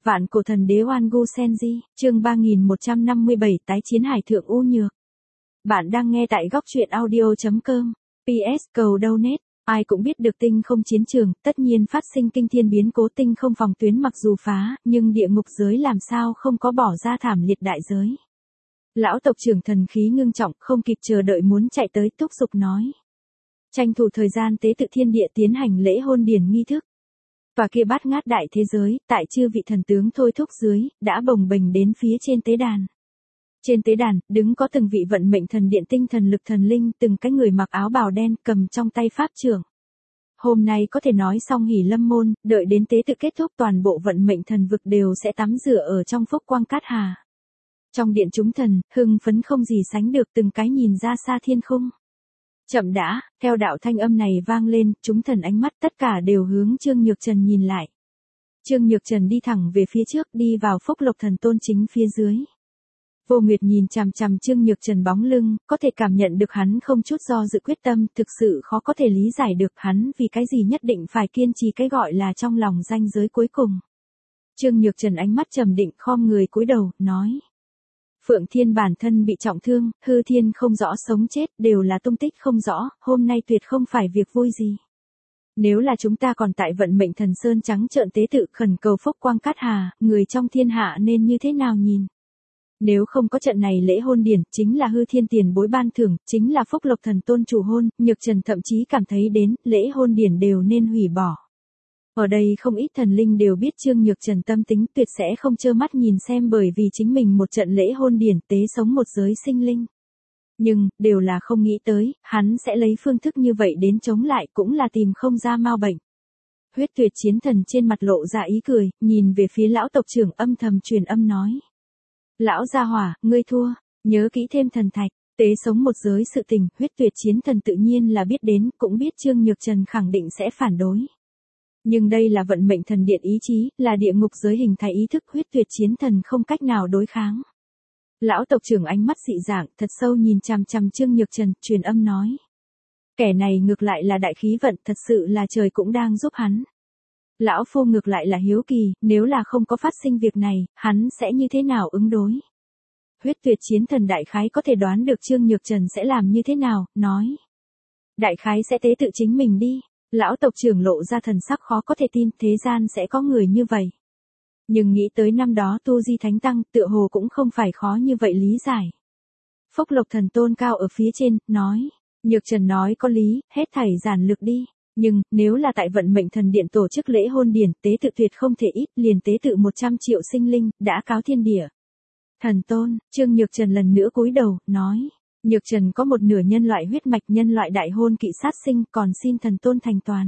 Vạn cổ thần đế Oan Gu Senji, chương 3157 tái chiến hải thượng U Nhược. Bạn đang nghe tại góc truyện audio.com. PS cầu donate. Ai cũng biết được tinh không chiến trường, tất nhiên phát sinh kinh thiên biến cố, tinh không phòng tuyến mặc dù phá, nhưng địa ngục giới làm sao không có bỏ ra thảm liệt đại giới. Lão tộc trưởng thần khí ngưng trọng, không kịp chờ đợi muốn chạy tới, thúc giục nói. Tranh thủ thời gian tế tự thiên địa tiến hành lễ hôn điển nghi thức. Và kia bát ngát đại thế giới, tại chư vị thần tướng thôi thúc dưới, đã bồng bềnh đến phía trên tế đàn. Trên tế đàn, đứng có từng vị vận mệnh thần điện tinh thần lực thần linh, từng cái người mặc áo bào đen cầm trong tay pháp trưởng. Hôm nay có thể nói xong hỉ lâm môn, đợi đến tế tự kết thúc toàn bộ vận mệnh thần vực đều sẽ tắm rửa ở trong phúc quang cát hà. Trong điện chúng thần, hưng phấn không gì sánh được, từng cái nhìn ra xa thiên khung. Chậm đã, theo đạo thanh âm này vang lên, chúng thần ánh mắt tất cả đều hướng Trương Nhược Trần nhìn lại. Trương Nhược Trần đi thẳng về phía trước, đi vào phúc lộc thần tôn chính phía dưới. Vô Nguyệt nhìn chằm chằm Trương Nhược Trần bóng lưng, có thể cảm nhận được hắn không chút do dự quyết tâm, thực sự khó có thể lý giải được hắn vì cái gì nhất định phải kiên trì cái gọi là trong lòng ranh giới cuối cùng. Trương Nhược Trần ánh mắt trầm định, khom người cúi đầu, nói. Phượng Thiên bản thân bị trọng thương, Hư Thiên không rõ sống chết, đều là tung tích không rõ, hôm nay tuyệt không phải việc vui gì. Nếu là chúng ta còn tại vận mệnh thần sơn trắng trợn tế tự khẩn cầu phúc quang cát hà, người trong thiên hạ nên như thế nào nhìn? Nếu không có trận này lễ hôn điển, chính là Hư Thiên tiền bối ban thưởng, chính là phúc lộc thần tôn chủ hôn, Nhược Trần thậm chí cảm thấy đến, lễ hôn điển đều nên hủy bỏ. Ở đây không ít thần linh đều biết Trương Nhược Trần tâm tính, tuyệt sẽ không trơ mắt nhìn xem bởi vì chính mình một trận lễ hôn điển tế sống một giới sinh linh. Nhưng, đều là không nghĩ tới, hắn sẽ lấy phương thức như vậy đến chống lại, cũng là tìm không ra mau bệnh. Huyết Tuyệt chiến thần trên mặt lộ ra ý cười, nhìn về phía lão tộc trưởng âm thầm truyền âm nói. Lão gia hỏa, ngươi thua, nhớ kỹ thêm thần thạch, tế sống một giới sự tình, Huyết Tuyệt chiến thần tự nhiên là biết đến, cũng biết Trương Nhược Trần khẳng định sẽ phản đối. Nhưng đây là vận mệnh thần điện ý chí, là địa ngục giới hình thái ý thức, Huyết Tuyệt chiến thần không cách nào đối kháng. Lão tộc trưởng ánh mắt dị dạng, thật sâu nhìn chằm chằm Trương Nhược Trần, truyền âm nói. Kẻ này ngược lại là đại khí vận, thật sự là trời cũng đang giúp hắn. Lão phu ngược lại là hiếu kỳ, nếu là không có phát sinh việc này, hắn sẽ như thế nào ứng đối? Huyết Tuyệt chiến thần đại khái có thể đoán được Trương Nhược Trần sẽ làm như thế nào, nói. Đại khái sẽ tế tự chính mình đi. Lão tộc trưởng lộ ra thần sắc khó có thể tin, thế gian sẽ có người như vậy. Nhưng nghĩ tới năm đó tu di thánh tăng, tựa hồ cũng không phải khó như vậy lý giải. Phúc lộc thần tôn cao ở phía trên, nói. Nhược Trần nói có lý, hết thảy giản lược đi. Nhưng, nếu là tại vận mệnh thần điện tổ chức lễ hôn điển, tế tự tuyệt không thể ít, liền tế tự 100 triệu sinh linh, đã cáo thiên địa. Thần tôn, Trương Nhược Trần lần nữa cúi đầu, nói. Nhược Trần có một nửa nhân loại huyết mạch, nhân loại đại hôn kỵ sát sinh, còn xin thần tôn thành toàn.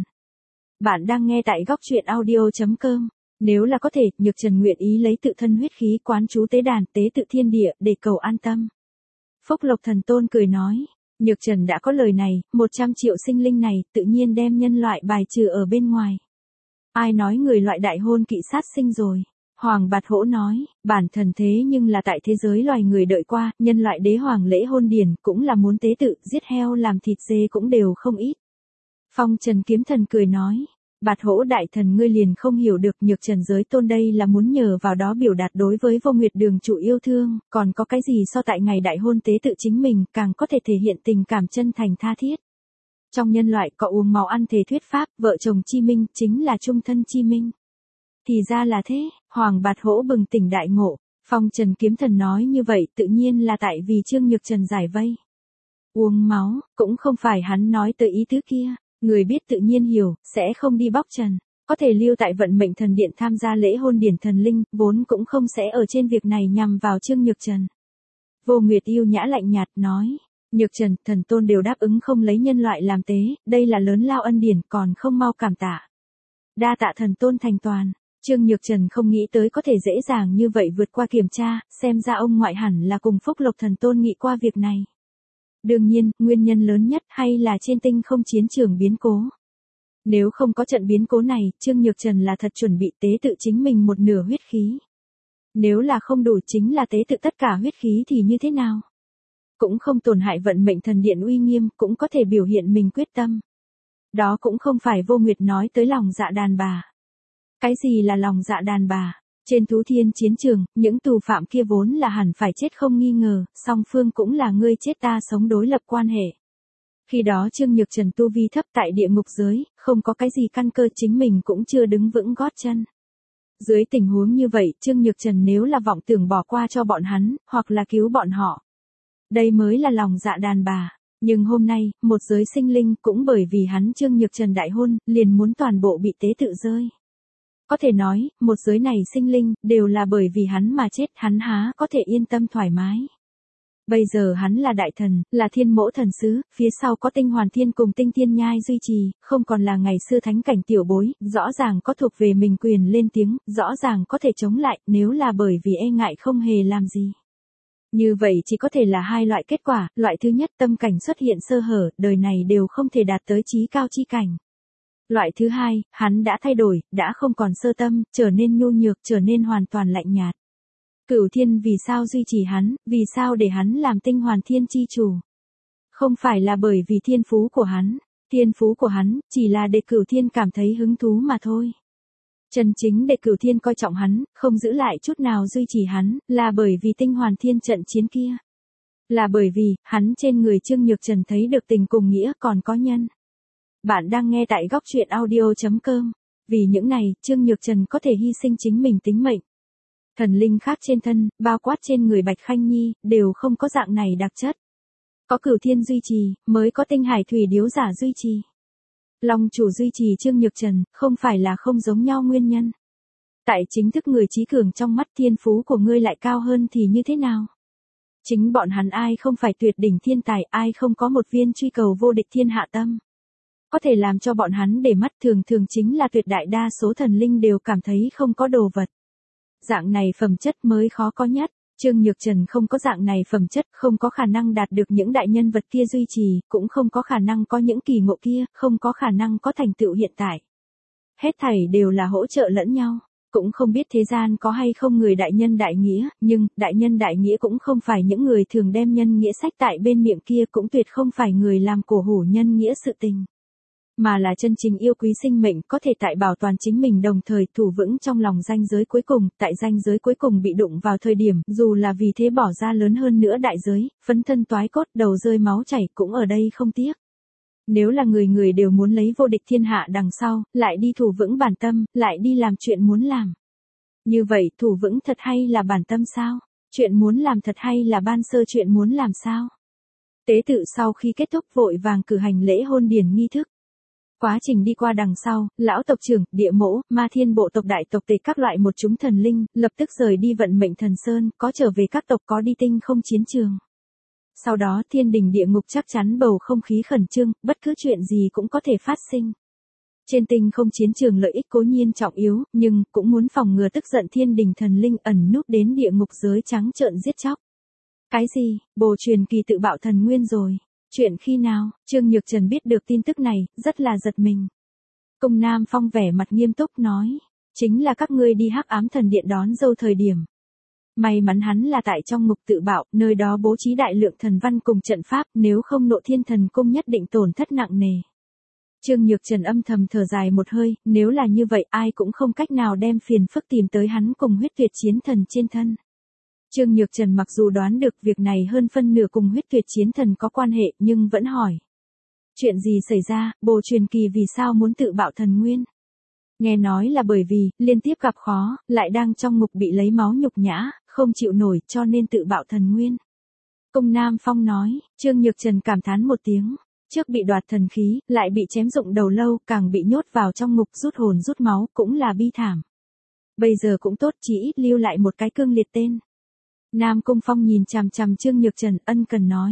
Bạn đang nghe tại góc truyện audio.com. Nếu là có thể, Nhược Trần nguyện ý lấy tự thân huyết khí quán chú tế đàn, tế tự thiên địa, để cầu an tâm. Phúc lộc thần tôn cười nói. Nhược Trần đã có lời này, 100 triệu sinh linh này, tự nhiên đem nhân loại bài trừ ở bên ngoài. Ai nói người loại đại hôn kỵ sát sinh rồi? Hoàng Bạt Hỗ nói, bản thần thế nhưng là tại thế giới loài người đợi qua, nhân loại đế hoàng lễ hôn điển cũng là muốn tế tự, giết heo làm thịt dê cũng đều không ít. Phong Trần kiếm thần cười nói, Bạt Hỗ đại thần ngươi liền không hiểu được, Nhược Trần giới tôn đây là muốn nhờ vào đó biểu đạt đối với Vô Nguyệt đường chủ yêu thương, còn có cái gì so tại ngày đại hôn tế tự chính mình, càng có thể thể hiện tình cảm chân thành tha thiết. Trong nhân loại có uống máu ăn thề thuyết pháp, vợ chồng chi minh, chính là chung thân chi minh. Thì ra là thế, Hoàng Bạt Hỗ bừng tỉnh đại ngộ, Phong Trần kiếm thần nói như vậy tự nhiên là tại vì Trương Nhược Trần giải vây. Uống máu, cũng không phải hắn nói tới ý tứ kia, người biết tự nhiên hiểu, sẽ không đi bóc trần, có thể lưu tại vận mệnh thần điện tham gia lễ hôn điển thần linh, vốn cũng không sẽ ở trên việc này nhằm vào Trương Nhược Trần. Vô Nguyệt yêu nhã lạnh nhạt nói, Nhược Trần, thần tôn đều đáp ứng không lấy nhân loại làm tế, đây là lớn lao ân điển, còn không mau cảm tạ. Đa tạ thần tôn thành toàn. Trương Nhược Trần không nghĩ tới có thể dễ dàng như vậy vượt qua kiểm tra, xem ra ông ngoại hẳn là cùng phúc lộc thần tôn nghị qua việc này. Đương nhiên, nguyên nhân lớn nhất hay là trên tinh không chiến trường biến cố. Nếu không có trận biến cố này, Trương Nhược Trần là thật chuẩn bị tế tự chính mình một nửa huyết khí. Nếu là không đủ chính là tế tự tất cả huyết khí thì như thế nào? Cũng không tổn hại vận mệnh thần điện uy nghiêm, cũng có thể biểu hiện mình quyết tâm. Đó cũng không phải Vô Nguyệt nói tới lòng dạ đàn bà. Cái gì là lòng dạ đàn bà? Trên Thú Thiên chiến trường, những tù phạm kia vốn là hẳn phải chết không nghi ngờ, song phương cũng là ngươi chết ta sống đối lập quan hệ. Khi đó Trương Nhược Trần tu vi thấp tại địa ngục giới, không có cái gì căn cơ, chính mình cũng chưa đứng vững gót chân. Dưới tình huống như vậy, Trương Nhược Trần nếu là vọng tưởng bỏ qua cho bọn hắn, hoặc là cứu bọn họ, đây mới là lòng dạ đàn bà. Nhưng hôm nay, một giới sinh linh cũng bởi vì hắn Trương Nhược Trần đại hôn, liền muốn toàn bộ bị tế tự rơi. Có thể nói, một giới này sinh linh, đều là bởi vì hắn mà chết, hắn há có thể yên tâm thoải mái. Bây giờ hắn là đại thần, là thiên mẫu thần sứ, phía sau có tinh hoàn thiên cùng tinh thiên nhai duy trì, không còn là ngày xưa thánh cảnh tiểu bối, rõ ràng có thuộc về mình quyền lên tiếng, rõ ràng có thể chống lại, nếu là bởi vì e ngại không hề làm gì. Như vậy chỉ có thể là hai loại kết quả, loại thứ nhất tâm cảnh xuất hiện sơ hở, đời này đều không thể đạt tới chí cao chi cảnh. Loại thứ hai, hắn đã thay đổi, đã không còn sơ tâm, trở nên nhu nhược, trở nên hoàn toàn lạnh nhạt. Cửu thiên vì sao duy trì hắn, vì sao để hắn làm tinh hoàn thiên chi chủ? Không phải là bởi vì thiên phú của hắn chỉ là để Cửu thiên cảm thấy hứng thú mà thôi. Chân chính để Cửu thiên coi trọng hắn, không giữ lại chút nào duy trì hắn, là bởi vì tinh hoàn thiên trận chiến kia. Là bởi vì, hắn trên người Trương Nhược Trần thấy được tình cùng nghĩa còn có nhân. Bạn đang nghe tại góc truyện audio.com. Vì những này, Trương Nhược Trần có thể hy sinh chính mình tính mệnh. Thần linh khác trên thân, bao quát trên người Bạch Khanh Nhi, đều không có dạng này đặc chất. Có Cửu thiên duy trì, mới có tinh hải thủy điếu giả duy trì. Long chủ duy trì Trương Nhược Trần, không phải là không giống nhau nguyên nhân. Tại chính thức người trí cường trong mắt, thiên phú của ngươi lại cao hơn thì như thế nào? Chính bọn hắn ai không phải tuyệt đỉnh thiên tài, ai không có một viên truy cầu vô địch thiên hạ tâm. Có thể làm cho bọn hắn để mắt, thường thường chính là tuyệt đại đa số thần linh đều cảm thấy không có đồ vật. Dạng này phẩm chất mới khó có nhất. Trương Nhược Trần không có dạng này phẩm chất, không có khả năng đạt được những đại nhân vật kia duy trì, cũng không có khả năng có những kỳ ngộ kia, không có khả năng có thành tựu hiện tại. Hết thảy đều là hỗ trợ lẫn nhau. Cũng không biết thế gian có hay không người đại nhân đại nghĩa, nhưng, đại nhân đại nghĩa cũng không phải những người thường đem nhân nghĩa sách tại bên miệng kia, cũng tuyệt không phải người làm cổ hủ nhân nghĩa sự tình. Mà là chân chính yêu quý sinh mệnh, có thể tại bảo toàn chính mình đồng thời thủ vững trong lòng ranh giới cuối cùng, tại ranh giới cuối cùng bị đụng vào thời điểm, dù là vì thế bỏ ra lớn hơn nữa đại giới, phấn thân toái cốt, đầu rơi máu chảy cũng ở đây không tiếc. Nếu là người đều muốn lấy vô địch thiên hạ đằng sau, lại đi thủ vững bản tâm, lại đi làm chuyện muốn làm. Như vậy, thủ vững thật hay là bản tâm sao? Chuyện muốn làm thật hay là ban sơ chuyện muốn làm sao? Tế tự sau khi kết thúc vội vàng cử hành lễ hôn điển nghi thức. Quá trình đi qua đằng sau, lão tộc trưởng, địa mẫu, ma thiên bộ tộc đại tộc tề các loại một chúng thần linh, lập tức rời đi vận mệnh thần sơn, có trở về các tộc, có đi tinh không chiến trường. Sau đó thiên đình địa ngục chắc chắn bầu không khí khẩn trương, bất cứ chuyện gì cũng có thể phát sinh. Trên tinh không chiến trường lợi ích cố nhiên trọng yếu, nhưng cũng muốn phòng ngừa tức giận thiên đình thần linh ẩn núp đến địa ngục giới trắng trợn giết chóc. Cái gì, Bồ truyền kỳ tự bạo thần nguyên rồi? Chuyện khi nào? Trương Nhược Trần biết được tin tức này, rất là giật mình. Cung Nam Phong vẻ mặt nghiêm túc nói, chính là các ngươi đi Hắc Ám Thần Điện đón dâu thời điểm. May mắn hắn là tại trong ngục tự bạo, nơi đó bố trí đại lượng thần văn cùng trận pháp, nếu không Nộ Thiên Thần Cung nhất định tổn thất nặng nề. Trương Nhược Trần âm thầm thở dài một hơi, nếu là như vậy ai cũng không cách nào đem phiền phức tìm tới hắn cùng huyết tuyệt chiến thần trên thân. Trương Nhược Trần mặc dù đoán được việc này hơn phân nửa cùng huyết tuyệt chiến thần có quan hệ, nhưng vẫn hỏi. Chuyện gì xảy ra, Bồ truyền kỳ vì sao muốn tự bạo thần nguyên? Nghe nói là bởi vì, liên tiếp gặp khó, lại đang trong ngục bị lấy máu nhục nhã, không chịu nổi cho nên tự bạo thần nguyên. Cung Nam Phong nói, Trương Nhược Trần cảm thán một tiếng. Trước bị đoạt thần khí, lại bị chém rụng đầu lâu, càng bị nhốt vào trong ngục rút hồn rút máu, cũng là bi thảm. Bây giờ cũng tốt, chỉ ít lưu lại một cái cương liệt tên. Nam Cung Phong nhìn chằm chằm Trương Nhược Trần, ân cần nói.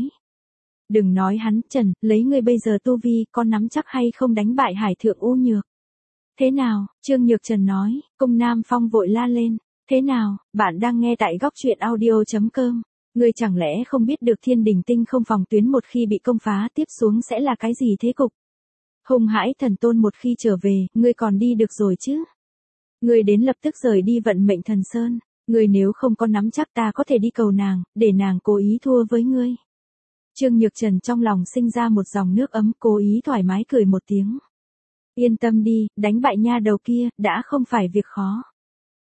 Đừng nói hắn, Trần, lấy ngươi bây giờ tu vi, có nắm chắc hay không đánh bại Hải Thượng U Nhược? Thế nào? Trương Nhược Trần nói. Cung Nam Phong vội la lên. Thế nào? Bạn đang nghe tại góc truyện audio.com. Ngươi chẳng lẽ không biết được thiên đình tinh không phòng tuyến một khi bị công phá tiếp xuống sẽ là cái gì thế cục? Hùng Hãi Thần Tôn một khi trở về, ngươi còn đi được rồi chứ? Ngươi đến lập tức rời đi vận mệnh thần sơn. Ngươi nếu không có nắm chắc ta có thể đi cầu nàng, để nàng cố ý thua với ngươi. Trương Nhược Trần trong lòng sinh ra một dòng nước ấm, cố ý thoải mái cười một tiếng. Yên tâm đi, đánh bại nha đầu kia, đã không phải việc khó.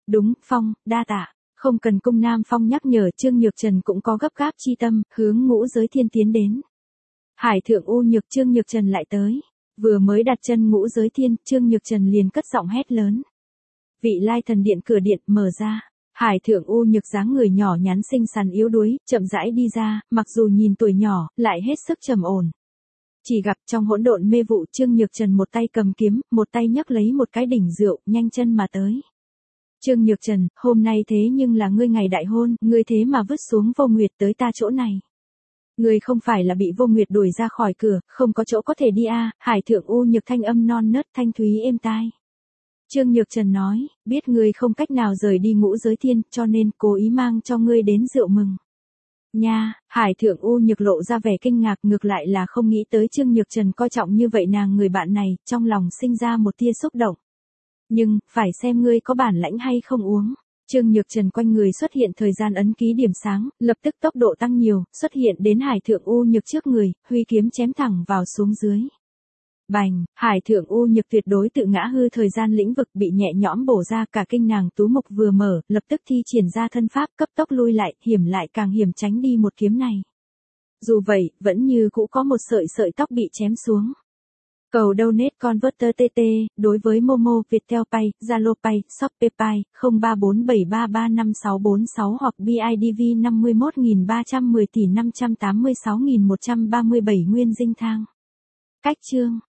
Đúng, Phong, đa tạ. Không cần cung Nam Phong nhắc nhở, Trương Nhược Trần cũng có gấp gáp chi tâm, hướng Ngũ Giới Thiên tiến đến. Hải thượng U Nhược, Trương Nhược Trần lại tới. Vừa mới đặt chân Ngũ Giới Thiên, Trương Nhược Trần liền cất giọng hét lớn. Vị Lai Thần Điện cửa điện mở ra. Hải thượng U Nhược dáng người nhỏ nhắn xinh xắn yếu đuối, chậm rãi đi ra, mặc dù nhìn tuổi nhỏ, lại hết sức trầm ổn. Chỉ gặp trong hỗn độn mê vụ, Trương Nhược Trần một tay cầm kiếm, một tay nhấc lấy một cái đỉnh rượu, nhanh chân mà tới. Trương Nhược Trần, hôm nay thế nhưng là ngươi ngày đại hôn, ngươi thế mà vứt xuống Vô Nguyệt tới ta chỗ này. Ngươi không phải là bị Vô Nguyệt đuổi ra khỏi cửa, không có chỗ có thể đi à? Hải thượng U Nhược thanh âm non nớt thanh thúy êm tai. Trương Nhược Trần nói, biết ngươi không cách nào rời đi Ngũ Giới Thiên, cho nên cố ý mang cho ngươi đến rượu mừng. Nha, Hải thượng U Nhược lộ ra vẻ kinh ngạc, ngược lại là không nghĩ tới Trương Nhược Trần coi trọng như vậy nàng người bạn này, trong lòng sinh ra một tia xúc động. Nhưng, phải xem ngươi có bản lãnh hay không uống. Trương Nhược Trần quanh người xuất hiện thời gian ấn ký điểm sáng, lập tức tốc độ tăng nhiều, xuất hiện đến Hải thượng U Nhược trước người, huy kiếm chém thẳng vào xuống dưới. Bành, Hải thượng U Nhược tuyệt đối tự ngã hư thời gian lĩnh vực bị nhẹ nhõm bổ ra, cả kinh nàng tú mục vừa mở, lập tức thi triển ra thân pháp cấp tốc lui lại, hiểm lại càng hiểm tránh đi một kiếm này. Dù vậy, vẫn như cũ có một sợi sợi tóc bị chém xuống. Cầu donate converter TT, đối với Momo, Viettel Pay, Zalo Pay, Shopee Pay, 0347335646 hoặc BIDV 51310 tỷ 586.137 nguyên dinh thang. Cách chương